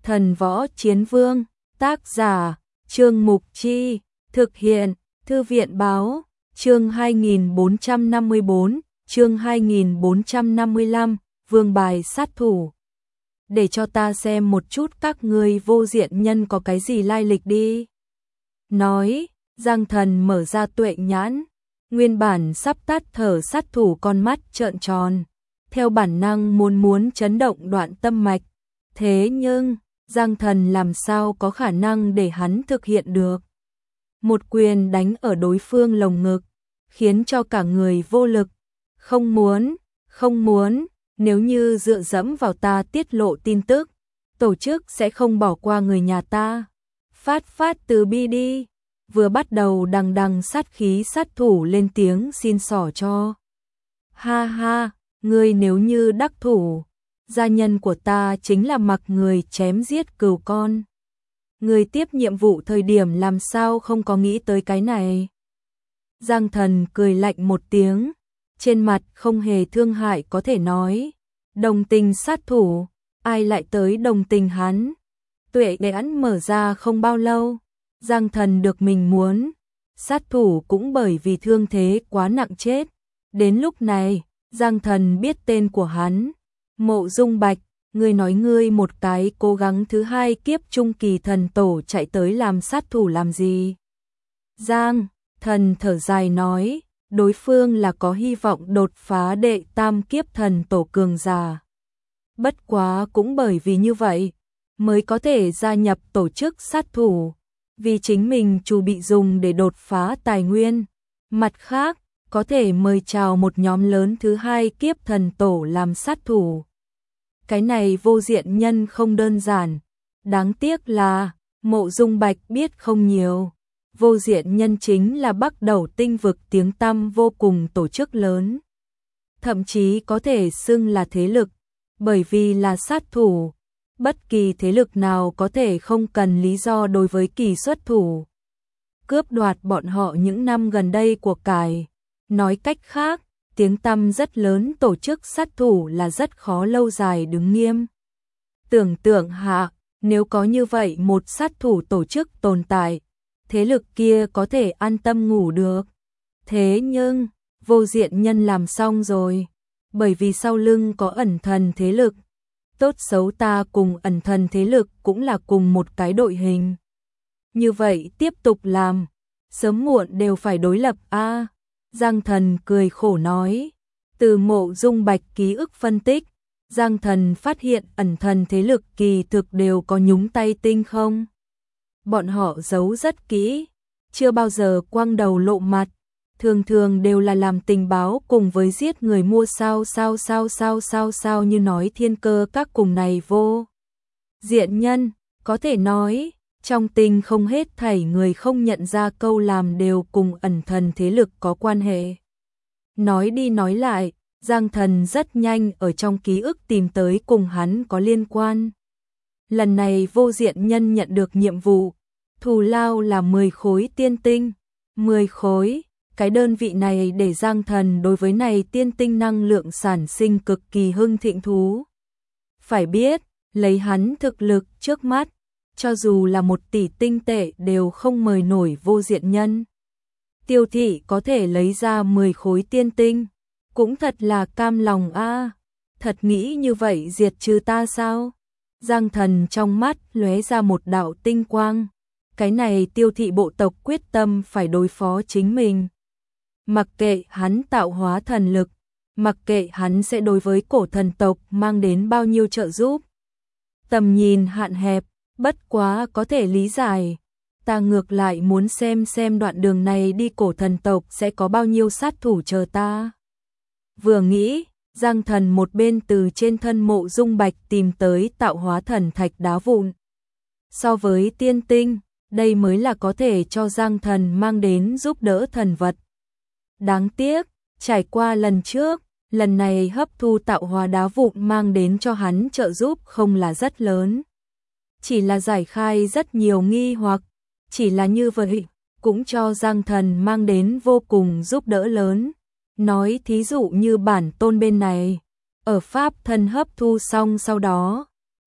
Thần Võ Chiến Vương, tác giả, Trương Mục Chi, thực hiện, Thư viện Báo, chương 2454, chương 2455, Vương bài sát thủ. Để cho ta xem một chút các ngươi vô diện nhân có cái gì lai lịch đi. Nói, Giang Thần mở ra tuệ nhãn, nguyên bản sắp tắt thở sát thủ con mắt trợn tròn, theo bản năng muốn chấn động đoạn tâm mạch. Thế nhưng, Giang Thần làm sao có khả năng để hắn thực hiện được. Một quyền đánh ở đối phương lồng ngực, khiến cho cả người vô lực. Không muốn, nếu như dựa dẫm vào ta tiết lộ tin tức, tổ chức sẽ không bỏ qua người nhà ta. Phát từ bi đi. Vừa bắt đầu đằng sát khí sát thủ lên tiếng xin xỏ cho. Ha ha, ngươi nếu như đắc thủ, gia nhân của ta chính là mặc người chém giết cừu con. Người tiếp nhiệm vụ thời điểm làm sao không có nghĩ tới cái này. Giang Thần cười lạnh một tiếng, trên mặt không hề thương hại có thể nói. Đồng tình sát thủ, ai lại tới đồng tình hắn. Tuệ nhãn mở ra không bao lâu, Giang Thần được mình muốn, sát thủ cũng bởi vì thương thế quá nặng chết. Đến lúc này, Giang Thần biết tên của hắn. Mộ Dung Bạch, ngươi nói ngươi một cái cố gắng thứ hai kiếp trung kỳ thần tổ chạy tới làm sát thủ làm gì? Giang Thần thở dài nói, đối phương là có hy vọng đột phá đệ tam kiếp thần tổ cường giả. Bất quá cũng bởi vì như vậy, mới có thể gia nhập tổ chức sát thủ, vì chính mình chủ bị dùng để đột phá tài nguyên. Mặt khác, có thể mời chào một nhóm lớn thứ hai kiếp thần tổ làm sát thủ. Cái này vô diện nhân không đơn giản, đáng tiếc là Mộ Dung Bạch biết không nhiều. Vô diện nhân chính là Bắc Đầu tinh vực tiếng tăm vô cùng tổ chức lớn, thậm chí có thể xưng là thế lực, bởi vì là sát thủ, bất kỳ thế lực nào có thể không cần lý do đối với kỳ xuất thủ, cướp đoạt bọn họ những năm gần đây của cải. Nói cách khác, tiếng tăm rất lớn tổ chức sát thủ là rất khó lâu dài đứng nghiêm. Tưởng tượng hạ, nếu có như vậy một sát thủ tổ chức tồn tại, thế lực kia có thể an tâm ngủ được. Thế nhưng, vô diện nhân làm xong rồi, bởi vì sau lưng có ẩn thần thế lực. Tốt xấu ta cùng ẩn thần thế lực cũng là cùng một cái đội hình. Như vậy tiếp tục làm, sớm muộn đều phải đối lập a. Giang Thần cười khổ nói. Từ Mộ Dung Bạch ký ức phân tích, Giang Thần phát hiện ẩn thần thế lực kỳ thực đều có nhúng tay tinh không. Bọn họ giấu rất kỹ, chưa bao giờ quang đầu lộ mặt, thường đều là làm tình báo cùng với giết người mua sao như nói Thiên Cơ các cùng này vô diện nhân, có thể nói, trong tinh không hết thảy người không nhận ra câu làm đều cùng ẩn thần thế lực có quan hệ. Nói đi nói lại, Giang Thần rất nhanh ở trong ký ức tìm tới cùng hắn có liên quan. Lần này vô diện nhân nhận được nhiệm vụ, thù lao là 10 khối tiên tinh. 10 khối, cái đơn vị này để Giang Thần đối với này tiên tinh năng lượng sản sinh cực kỳ hưng thịnh thú. Phải biết, lấy hắn thực lực trước mắt, cho dù là 1 tỷ tinh tệ đều không mời nổi vô diện nhân. Tiêu thị có thể lấy ra 10 khối tiên tinh, cũng thật là cam lòng a. Thật nghĩ như vậy diệt trừ ta sao? Giang Thần trong mắt lóe ra một đạo tinh quang. Cái này Tiêu thị bộ tộc quyết tâm phải đối phó chính mình. Mặc kệ hắn tạo hóa thần lực, mặc kệ hắn sẽ đối với cổ thần tộc mang đến bao nhiêu trợ giúp. Tầm nhìn hạn hẹp, bất quá có thể lý giải. Ta ngược lại muốn xem đoạn đường này đi cổ thần tộc sẽ có bao nhiêu sát thủ chờ ta. Vừa nghĩ, Giang Thần một bên từ trên thân Mộ Dung Bạch tìm tới tạo hóa thần thạch đá vụn. So với tiên tinh, đây mới là có thể cho Giang Thần mang đến giúp đỡ thần vật. Đáng tiếc, trải qua lần trước, lần này hấp thu tạo hóa đá vụn mang đến cho hắn trợ giúp không là rất lớn. Chỉ là giải khai rất nhiều nghi hoặc, chỉ là như vậy, cũng cho Giang Thần mang đến vô cùng giúp đỡ lớn. Nói thí dụ như bản tôn bên này, ở pháp thân hấp thu xong sau đó,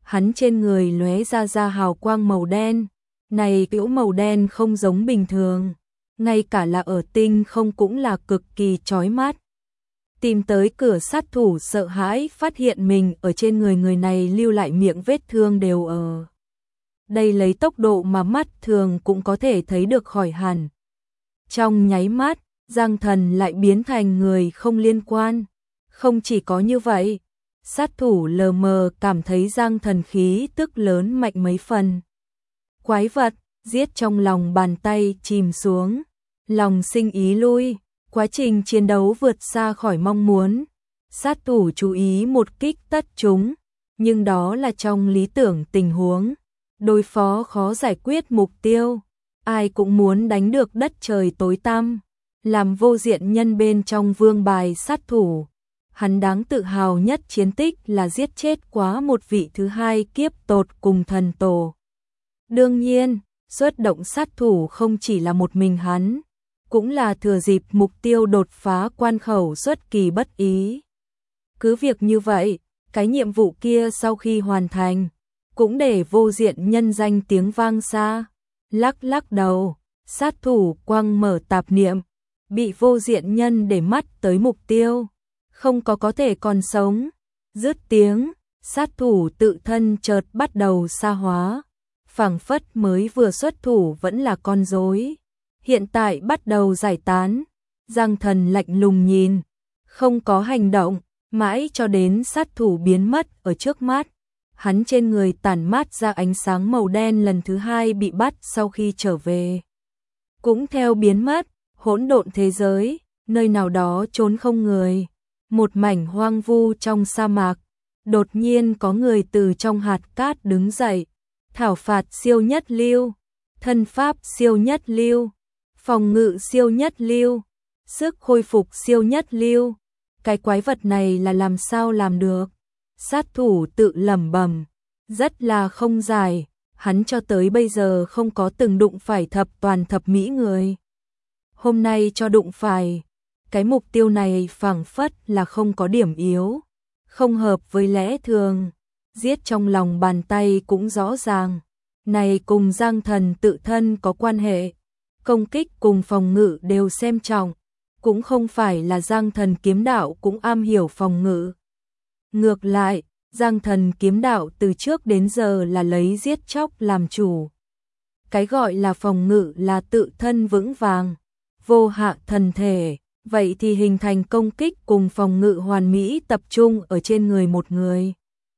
hắn trên người lóe ra hào quang màu đen. Này kiểu màu đen không giống bình thường, ngay cả là ở tinh không cũng là cực kỳ chói mắt. Tìm tới cửa, sát thủ sợ hãi phát hiện mình ở trên người này lưu lại miệng vết thương đều ở đây lấy tốc độ mà mắt thường cũng có thể thấy được khỏi hẳn. Trong nháy mắt, Giang Thần lại biến thành người không liên quan. Không chỉ có như vậy, sát thủ lờ mờ cảm thấy Giang Thần khí tức lớn mạnh mấy phần. Quái vật, giết trong lòng bàn tay chìm xuống, lòng sinh ý lui, quá trình chiến đấu vượt xa khỏi mong muốn. Sát thủ chú ý một kích tất trúng, nhưng đó là trong lý tưởng tình huống. Đối phó khó giải quyết mục tiêu, ai cũng muốn đánh được đất trời tối tăm. Làm vô diện nhân bên trong vương bài sát thủ, hắn đáng tự hào nhất chiến tích là giết chết quá một vị thứ hai kiếp tột cùng thần tổ. Đương nhiên, xuất động sát thủ không chỉ là một mình hắn, cũng là thừa dịp mục tiêu đột phá quan khẩu xuất kỳ bất ý. Cứ việc như vậy, cái nhiệm vụ kia sau khi hoàn thành, cũng để vô diện nhân danh tiếng vang xa. Lắc đầu, sát thủ quăng mở tạp niệm, bị vô diện nhân để mắt tới mục tiêu, không có thể còn sống. Dứt tiếng, sát thủ tự thân chợt bắt đầu xa hóa, phảng phất mới vừa xuất thủ vẫn là con rối, hiện tại bắt đầu giải tán. Giang Thần lạnh lùng nhìn, không có hành động, mãi cho đến sát thủ biến mất ở trước mắt. Hắn trên người tản mát ra ánh sáng màu đen lần thứ hai bị bắt sau khi trở về, cũng theo biến mất. Hỗn độn thế giới, nơi nào đó trốn không người, một mảnh hoang vu trong sa mạc. Đột nhiên có người từ trong hạt cát đứng dậy, thảo phạt siêu nhất lưu, thân pháp siêu nhất lưu, phòng ngự siêu nhất lưu, sức khôi phục siêu nhất lưu. Cái quái vật này là làm sao làm được? Sát thủ tự lẩm bẩm, rất là không giải, hắn cho tới bây giờ không có từng đụng phải thập toàn thập mỹ người. Hôm nay cho đụng phải, cái mục tiêu này phảng phất là không có điểm yếu, không hợp với lẽ thường. Giết trong lòng bàn tay cũng rõ ràng, này cùng Giang Thần tự thân có quan hệ, công kích cùng phòng ngự đều xem trọng, cũng không phải là Giang Thần kiếm đạo cũng am hiểu phòng ngự. Ngược lại, Giang Thần kiếm đạo từ trước đến giờ là lấy giết chóc làm chủ. Cái gọi là phòng ngự là tự thân vững vàng, vô hạ thần thể, vậy thì hình thành công kích cùng phòng ngự hoàn mỹ tập trung ở trên người một người.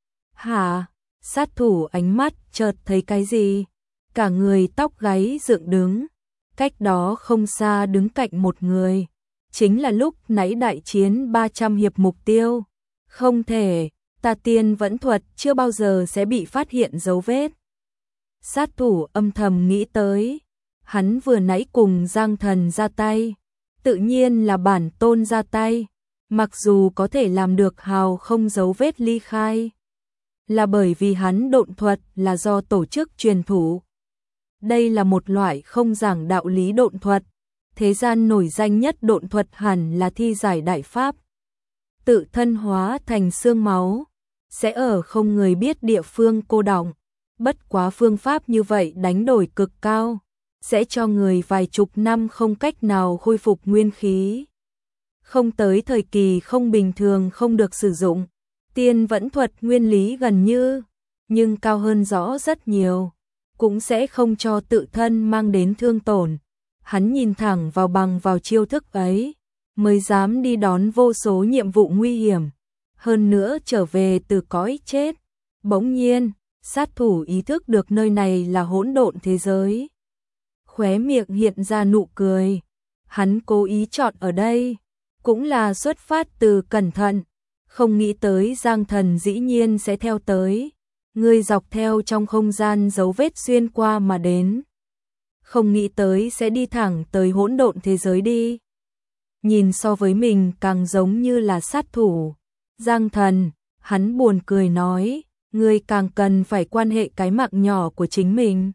Hả? Sát thủ ánh mắt chợt thấy cái gì? Cả người tóc gáy dựng đứng, cách đó không xa đứng cạnh một người. Chính là lúc nãy đại chiến 300 hiệp mục tiêu. Không thể, ta tiên vẫn thuật chưa bao giờ sẽ bị phát hiện dấu vết. Sát thủ âm thầm nghĩ tới, hắn vừa nãy cùng Giang Thần ra tay, tự nhiên là bản tôn ra tay, mặc dù có thể làm được hào không dấu vết ly khai, là bởi vì hắn độn thuật là do tổ chức truyền thủ. Đây là một loại không giảng đạo lý độn thuật, thế gian nổi danh nhất độn thuật hẳn là thi giải đại pháp. Tự thân hóa thành xương máu, sẽ ở không người biết địa phương cô đọng. Bất quá phương pháp như vậy đánh đổi cực cao, sẽ cho người vài chục năm không cách nào khôi phục nguyên khí. Không tới thời kỳ không bình thường không được sử dụng, tiên vẫn thuật nguyên lý gần như, nhưng cao hơn rõ rất nhiều, cũng sẽ không cho tự thân mang đến thương tổn. Hắn nhìn thẳng vào bằng vào chiêu thức ấy, mới dám đi đón vô số nhiệm vụ nguy hiểm, hơn nữa trở về từ cõi chết. Bỗng nhiên, sát thủ ý thức được nơi này là hỗn độn thế giới. Khóe miệng hiện ra nụ cười, hắn cố ý chọn ở đây, cũng là xuất phát từ cẩn thận, không nghĩ tới Giang Thần dĩ nhiên sẽ theo tới. Ngươi dọc theo trong không gian dấu vết xuyên qua mà đến, không nghĩ tới sẽ đi thẳng tới hỗn độn thế giới đi. Nhìn so với mình càng giống như là sát thủ. Giang Thần, hắn buồn cười nói, ngươi càng cần phải quan hệ cái mạng nhỏ của chính mình.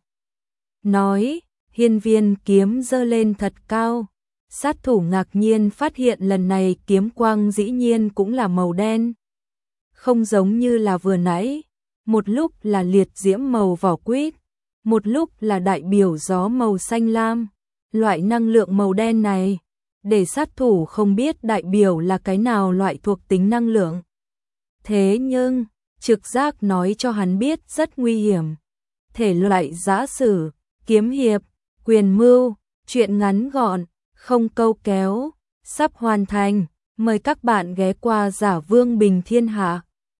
Nói, hiên viên kiếm giơ lên thật cao. Sát thủ ngạc nhiên phát hiện lần này kiếm quang dĩ nhiên cũng là màu đen. Không giống như là vừa nãy, một lúc là liệt diễm màu vỏ quýt, một lúc là đại biểu gió màu xanh lam. Loại năng lượng màu đen này, để sát thủ không biết đại biểu là cái nào loại thuộc tính năng lượng. Thế nhưng, trực giác nói cho hắn biết rất nguy hiểm. Thể loại giã sử, kiếm hiệp, quyền mưu, truyện ngắn gọn, không câu kéo, sắp hoàn thành. Mời các bạn ghé qua Giả Vương Bình Thiên Hạ.